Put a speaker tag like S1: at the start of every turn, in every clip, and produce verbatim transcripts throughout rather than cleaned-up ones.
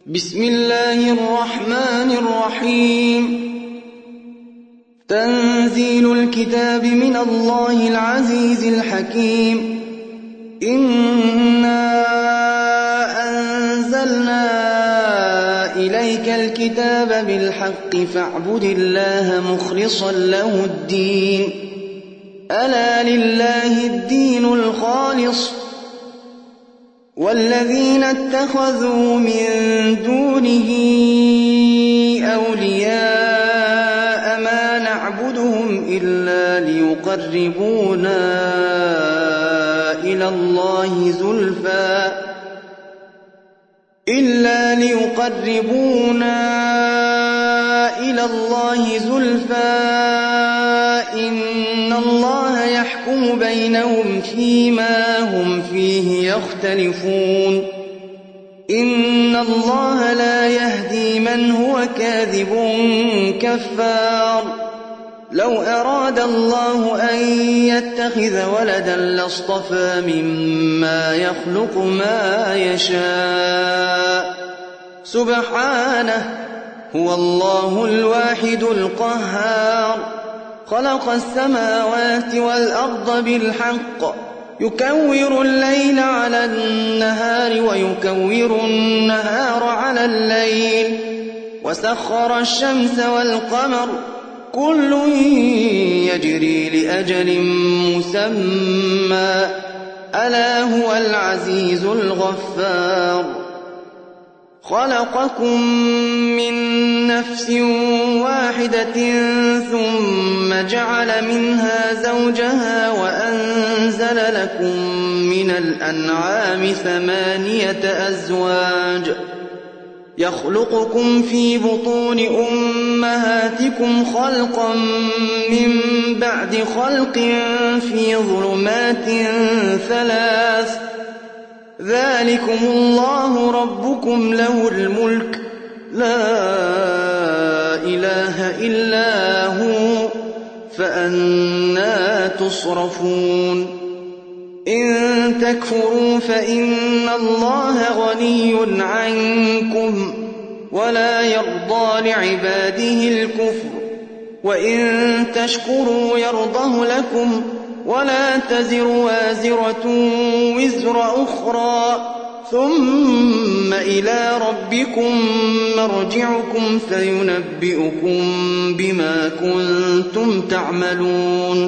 S1: بسم الله الرحمن الرحيم تنزيل الكتاب من الله العزيز الحكيم إنا أنزلنا إليك الكتاب بالحق فاعبد الله مخلصا له الدين ألا لله الدين الخالص والذين اتخذوا من دونه أولياء ما نعبدهم إلا ليقربونا إلى الله زلفى إلا ليقربونا إلى الله زلفى إن الله يحكم بينهم فيما هم فيه يختلفون إن الله لا يهدي من هو كاذب كفار لو أراد الله أن يتخذ ولدا لاصطفى مما يخلق ما يشاء سبحانه هو الله الواحد القهار خلق السماوات والأرض بالحق يكور الليل على النهار ويكور النهار على الليل وسخر الشمس والقمر كل يجري لأجل مسمى ألا هو العزيز الغفار خلقكم من نفس واحدة ثم جعل منها زوجها وأنزل لكم من الأنعام ثمانية أزواج يخلقكم في بطون أمهاتكم خلقا من بعد خلق في ظلمات ثلاث ذلكم الله ربكم له الملك لا إله إلا هو فأنى تصرفون إن تكفروا فإن الله غني عنكم ولا يرضى لعباده الكفر وإن تشكروا يرضه لكم ولا تزر وازرة وزر أخرى ثم إلى ربكم مرجعكم فينبئكم بما كنتم تعملون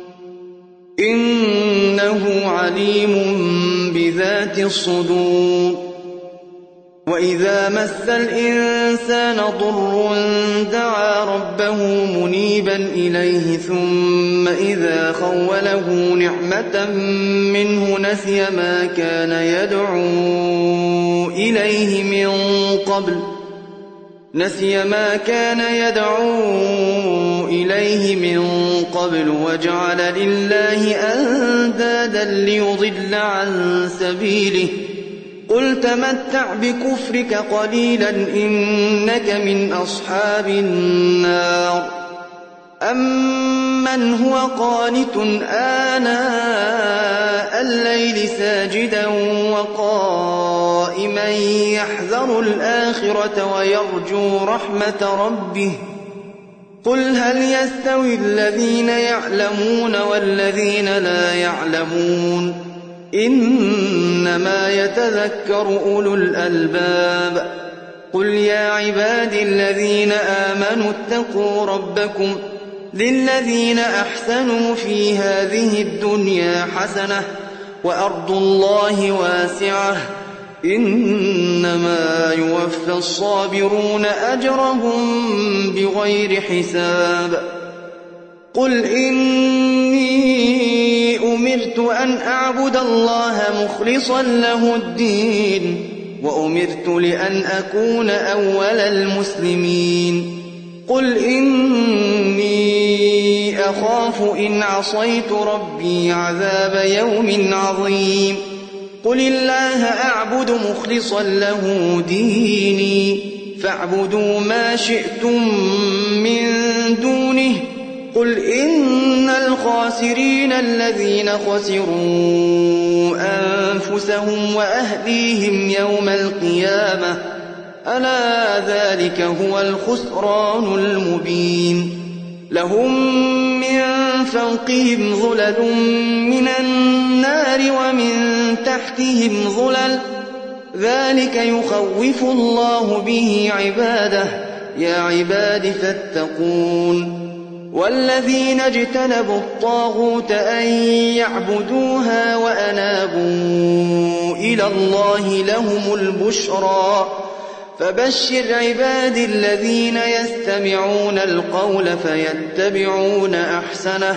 S1: إنه عليم بذات الصدور وإذا مس الإنسان ضر دعا ربه منيبا إليه ثم إذا خوله نعمة منه نسي ما كان يدعو إليه من قبل نسي ما كان يدعو إليه من قبل وجعل لله أندادا ليضل عن سبيله قل تمتع بكفرك قليلا إنك من أصحاب النار أمن هو قانت آناء الليل ساجدا وقائما يحذر الآخرة ويرجو رحمة ربه قل هل يستوي الذين يعلمون والذين لا يعلمون إنما يتذكر أولو الألباب قل يا عبادي الذين آمنوا اتقوا ربكم للذين أحسنوا في هذه الدنيا حسنة وأرض الله واسعة إنما يوفى الصابرون أجرهم بغير حساب قل إني أمرت أن أعبد الله مخلصا له الدين وأمرت لأن أكون أول المسلمين قل إني أخاف إن عصيت ربي عذاب يوم عظيم قل الله أعبد مخلصا له ديني فاعبدوا ما شئتم من دونه قل إن الخاسرين الذين خسروا أنفسهم وأهليهم يوم القيامة ألا ذلك هو الخسران المبين لهم من فوقهم ظلل من النار ومن تحتهم ظلل ذلك يخوف الله به عباده يا عباد فاتقون والذين اجتنبوا الطاغوت أن يعبدوها وأنابوا إلى الله لهم البشرى فبشر عبادي الذين يستمعون القول فيتبعون أحسنه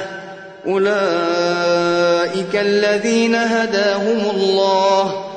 S1: أولئك الذين هداهم الله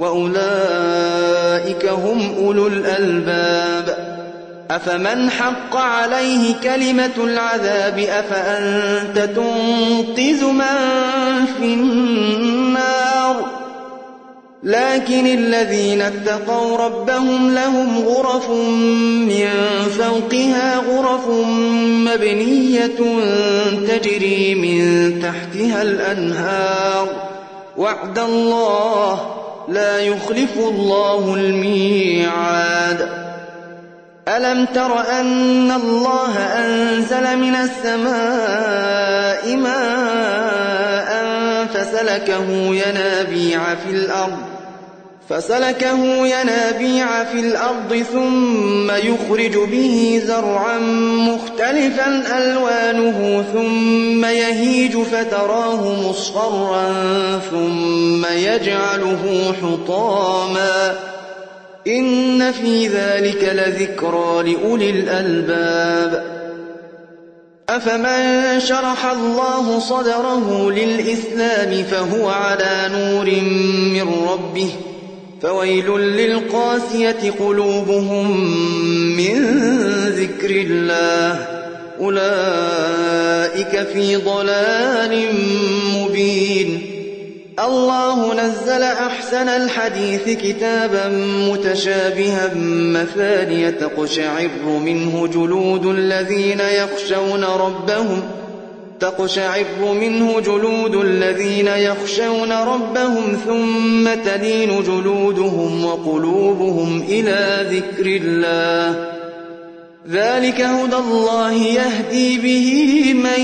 S1: وأولئك هم أولو الألباب أفمن حق عليه كلمة العذاب أفأنت تنقذ من في النار لكن الذين اتقوا ربهم لهم غرف من فوقها غرف مبنية تجري من تحتها الأنهار وعد الله لا يخلف الله الميعاد ألم تر أن الله أنزل من السماء ماء فسلكه ينابيع في الأرض فسلكه ينابيع في الأرض ثم يخرج به زرعا مختلفا ألوانه ثم يهيج فتراه مصفرا ثم يجعله حطاما إن في ذلك لذكرى لأولي الألباب أفمن شرح الله صدره للإسلام فهو على نور من ربه فويل للقاسية قلوبهم من ذكر الله أولئك في ضلال مبين الله نزل أحسن الحديث كتابا متشابها مثانية تقشعر منه جلود الذين يخشون ربهم تقشعر منه جلود الذين يخشون ربهم ثم تلين جلودهم وقلوبهم إلى ذكر الله ذلك هدى الله يهدي به من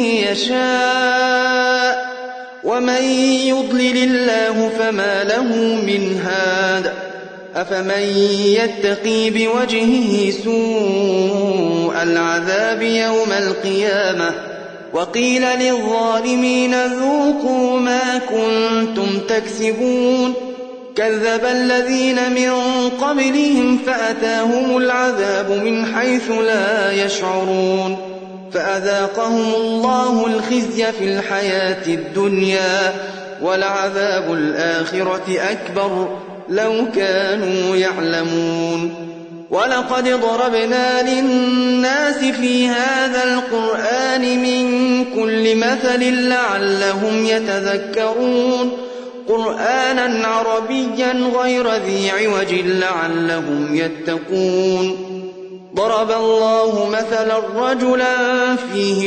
S1: يشاء ومن يضلل الله فما له من هاد أفمن يتقي بوجهه سوء العذاب يوم القيامة وقيل للظالمين ذوقوا ما كنتم تكسبون كذب الذين من قبلهم فأتاهم العذاب من حيث لا يشعرون فأذاقهم الله الخزي في الحياة الدنيا ولعذاب الآخرة أكبر لو كانوا يعلمون ولقد ضربنا للناس في هذا القرآن من كل مثل لعلهم يتذكرون قرآنا عربيا غير ذي عوج لعلهم يتقون ضرب الله مثلا رجلا فيه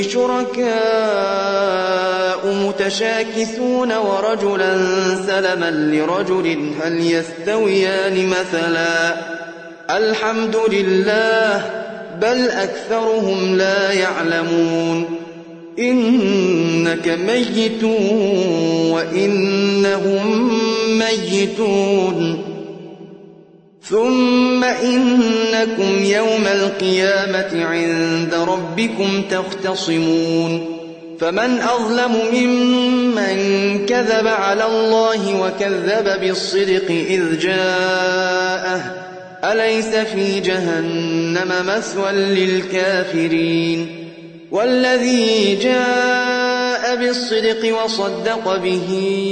S1: شركاء متشاكسون ورجلا سلما لرجل هل يستويان مثلا الحمد لله بل أكثرهم لا يعلمون إنك ميت وإنهم ميتون ثم إنكم يوم القيامة عند ربكم تختصمون فمن أظلم ممن كذب على الله وكذب بالصدق إذ جاءه أليس في جهنم مثوى للكافرين والذي جاء بالصدق وصدق به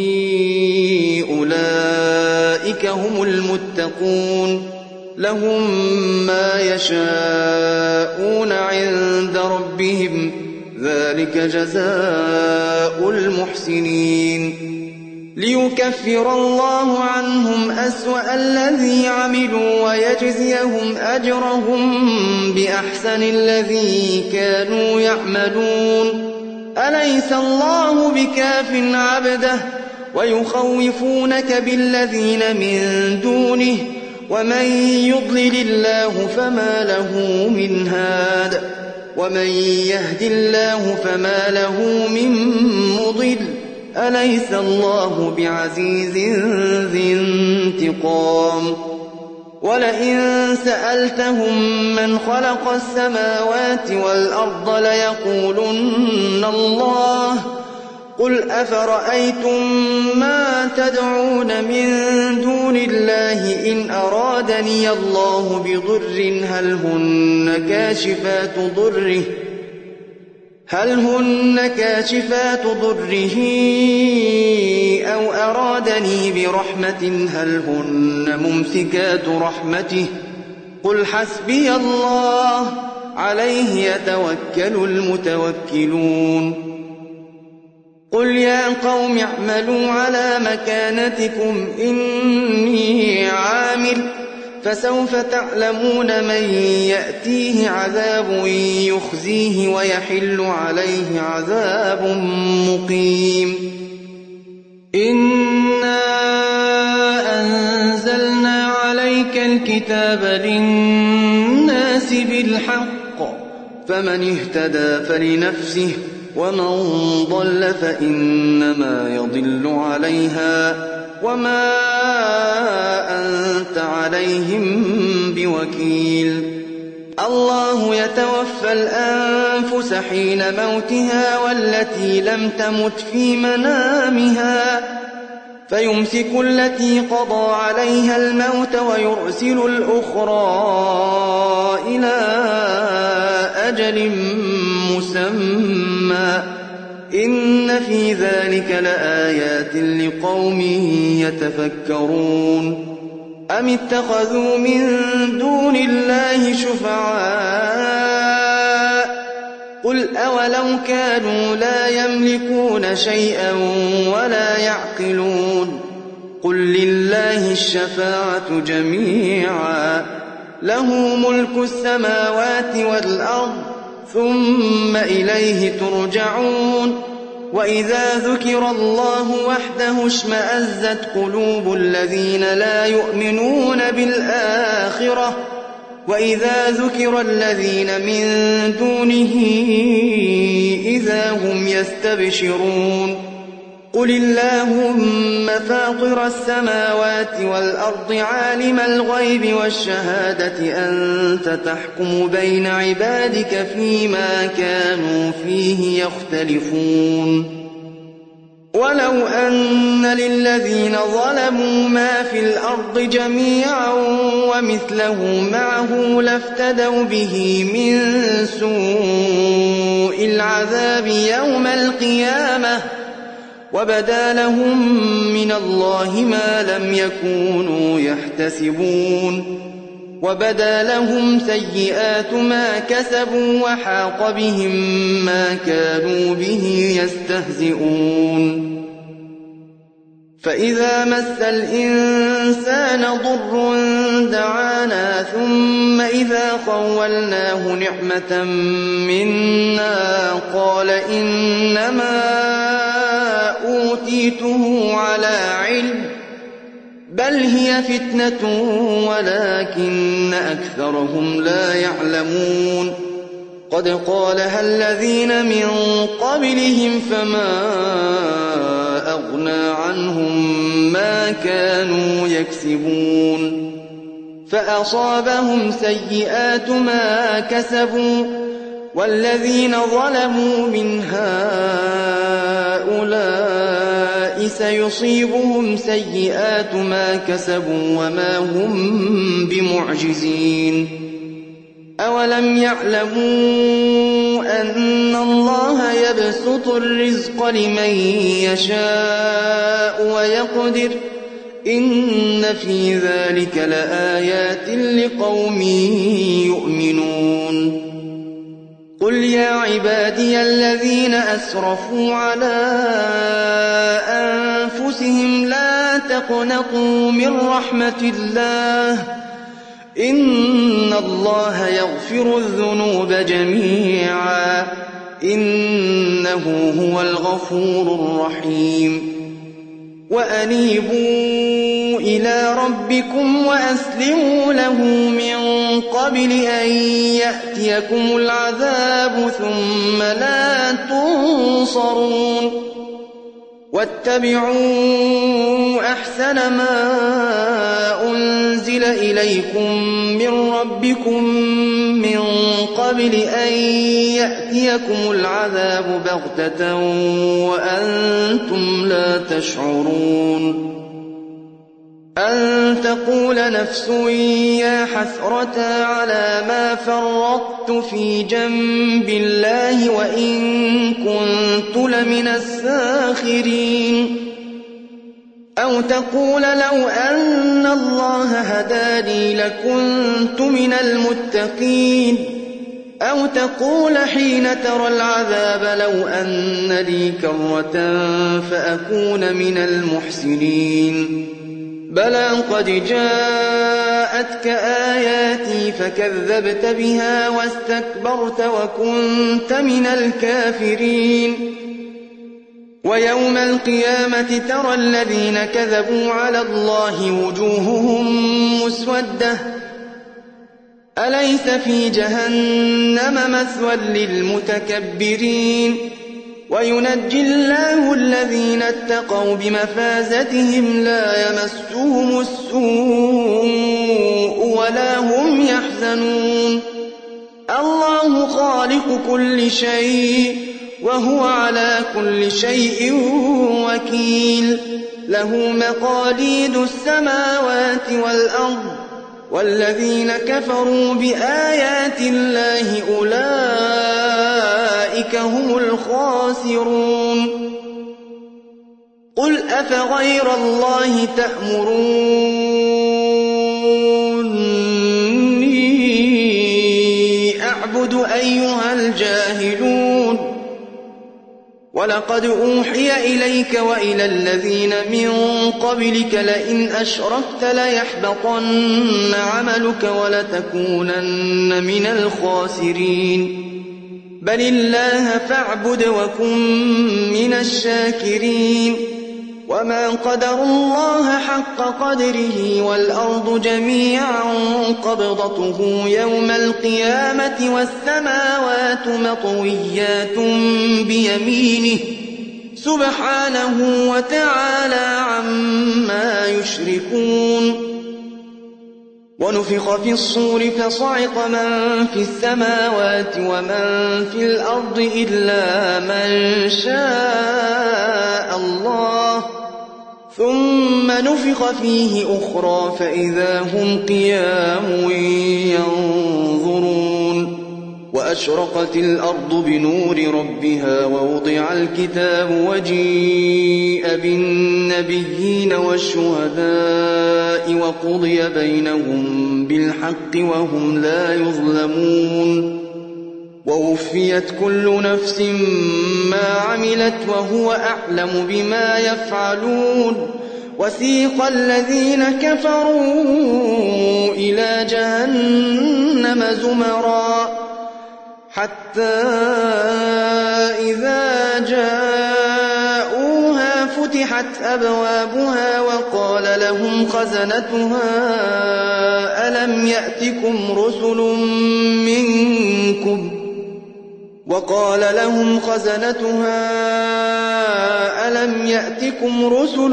S1: أولئك هم المتقون لهم ما يشاءون عند ربهم ذلك جزاء المحسنين ليكفر الله عنهم أسوأ الذي عملوا ويجزيهم أجرهم بأحسن الذي كانوا يعملون أليس الله بكاف عبده ويخوفونك بالذين من دونه ومن يضلل الله فما له من هاد ومن يهد الله فما له من مضل أليس الله بعزيز ذي انتقام ولئن سألتهم من خلق السماوات والأرض ليقولن الله قل أفرأيتم ما تدعون من دون الله إن أرادني الله بضر هل هن كاشفات ضره هل هن كاشفات ضره أو أرادني برحمة هل هن ممسكات رحمته قل حسبي الله عليه يتوكل المتوكلون قل يا قوم اعملوا على مكانتكم إني عامل فسوف تعلمون من يأتيه عذاب يخزيه ويحل عليه عذاب مقيم إنا أنزلنا عليك الكتاب للناس بالحق فمن اهتدى فلنفسه ومن ضل فإنما يضل عليها وما أنت عليهم بوكيل الله يتوفى الأنفس حين موتها والتي لم تمت في منامها فيمسك التي قضى عليها الموت ويرسل الأخرى إلى أجل مسمى إن في ذلك لآيات لقوم يتفكرون أم اتخذوا من دون الله شفعاء قل أولو كانوا لا يملكون شيئا ولا يعقلون قل لله الشفاعة جميعا له ملك السماوات والأرض ثم إليه ترجعون وإذا ذكر الله وحده اشمأزت قلوب الذين لا يؤمنون بالآخرة وإذا ذكر الذين من دونه إذا هم يستبشرون قل اللهم فاطر السماوات والأرض عالم الغيب والشهادة أنت تحكم بين عبادك فيما كانوا فيه يختلفون ولو أن للذين ظلموا ما في الأرض جميعا ومثله معه لافتدوا به من سوء العذاب يوم القيامة وبدا لهم من الله ما لم يكونوا يحتسبون وبدا لهم سيئات ما كسبوا وحاق بهم ما كانوا به يستهزئون فإذا مس الإنسان ضر دعانا ثم إذا خولناه نعمة منا قال إنما أوتيته على علم بل هي فتنة ولكن أكثرهم لا يعلمون قد قالها الذين من قبلهم فما أغنى عنهم ما كانوا يكسبون فأصابهم سيئات ما كسبوا والذين ظلموا من هؤلاء سيصيبهم سيئات ما كسبوا وما هم بمعجزين أولم يعلموا أن الله يبسط الرزق لمن يشاء ويقدر إن في ذلك لآيات لقوم يؤمنون قل يا عبادي الذين أسرفوا على أنفسهم لا تقنطوا من رحمة الله إن الله يغفر الذنوب جميعا إنه هو الغفور الرحيم وأنيبوا إلى ربكم وأسلموا له من قبل أن يأتيكم العذاب ثم لا تنصرون واتبعوا أحسن ما أنزل إليكم من ربكم من قبل أن يأتيكم العذاب بغتة وأنتم لا تشعرون أن تقول نفس يا حسرة على ما فرطت في جنب الله وإن كنت لمن الساخرين أو تقول لو أن الله هداني لكنت من المتقين أو تقول حين ترى العذاب لو أن لي كرة فأكون من المحسنين بلى قد جاءتك آياتي فكذبت بها واستكبرت وكنت من الكافرين ويوم القيامة ترى الذين كذبوا على الله وجوههم مسودة أليس في جهنم مثوى للمتكبرين وينجي الله الذين اتقوا بمفازتهم لا يمسهم السوء ولا هم يحزنون الله خالق كل شيء وهو على كل شيء وكيل له مقاليد السماوات والأرض والذين كفروا بآيات الله أولئك هم الخاسرون قل أفغير الله تأمروني أعبد أيها الجاهلون ولقد أوحي إليك وإلى الذين من قبلك لئن أشركت ليحبطن عملك ولتكونن من الخاسرين بل الله فاعبد وكن من الشاكرين وما قدروا الله حق قدره والأرض جميعا قبضته يوم القيامة والسماوات مطويات بيمينه سبحانه وتعالى عما يشركون ونفخ في الصور فصعق من في السماوات ومن في الأرض إلا من شاء الله ثم نفخ فيه أخرى فإذا هم قيام ينظرون وأشرقت الأرض بنور ربها ووضع الكتاب وجيء بالنبيين والشهداء وقضي بينهم بالحق وهم لا يظلمون ووفيت كل نفس ما عملت وهو أعلم بما يفعلون وسيق الذين كفروا إلى جهنم زمرا حتى إذا جاءوها فتحت أبوابها وقال لهم خزنتها ألم يأتكم رسل منكم وقال لهم خزنتها ألم يأتكم رسل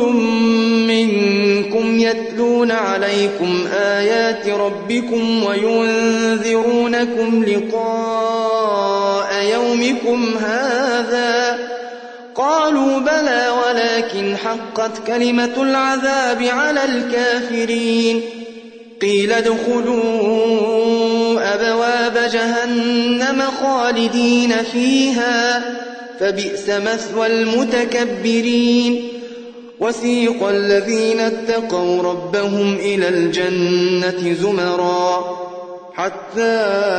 S1: منكم يتلون عليكم آيات ربكم وينذرونكم لقاء يومكم هذا قالوا بلى ولكن حقت كلمة العذاب على الكافرين قيل ادخلوا أبواب جهنم خالدين فيها فبئس مثوى المتكبرين وسيق الذين اتقوا ربهم إلى الجنة زمرا حتى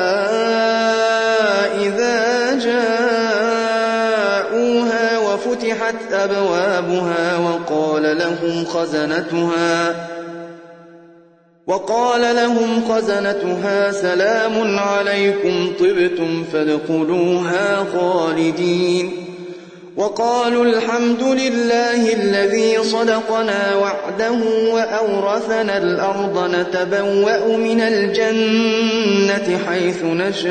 S1: إذا جاءوها وفتحت أبوابها وقال لهم خزنتها وقال لهم خزنتها سلام عليكم طبتم فادخلوها خالدين وقالوا الحمد لله الذي صدقنا وعده وأورثنا الأرض نتبوأ من الجنة حيث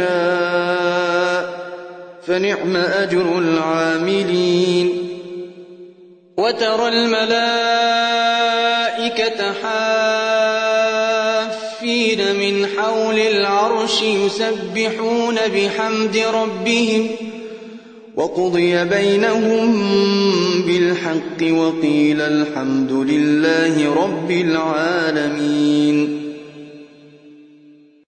S1: نشاء فنعم أجر العاملين وترى الملائكة حافين من حول العرش يسبحون بحمد ربهم وقضي بينهم بالحق وقيل الحمد لله رب العالمين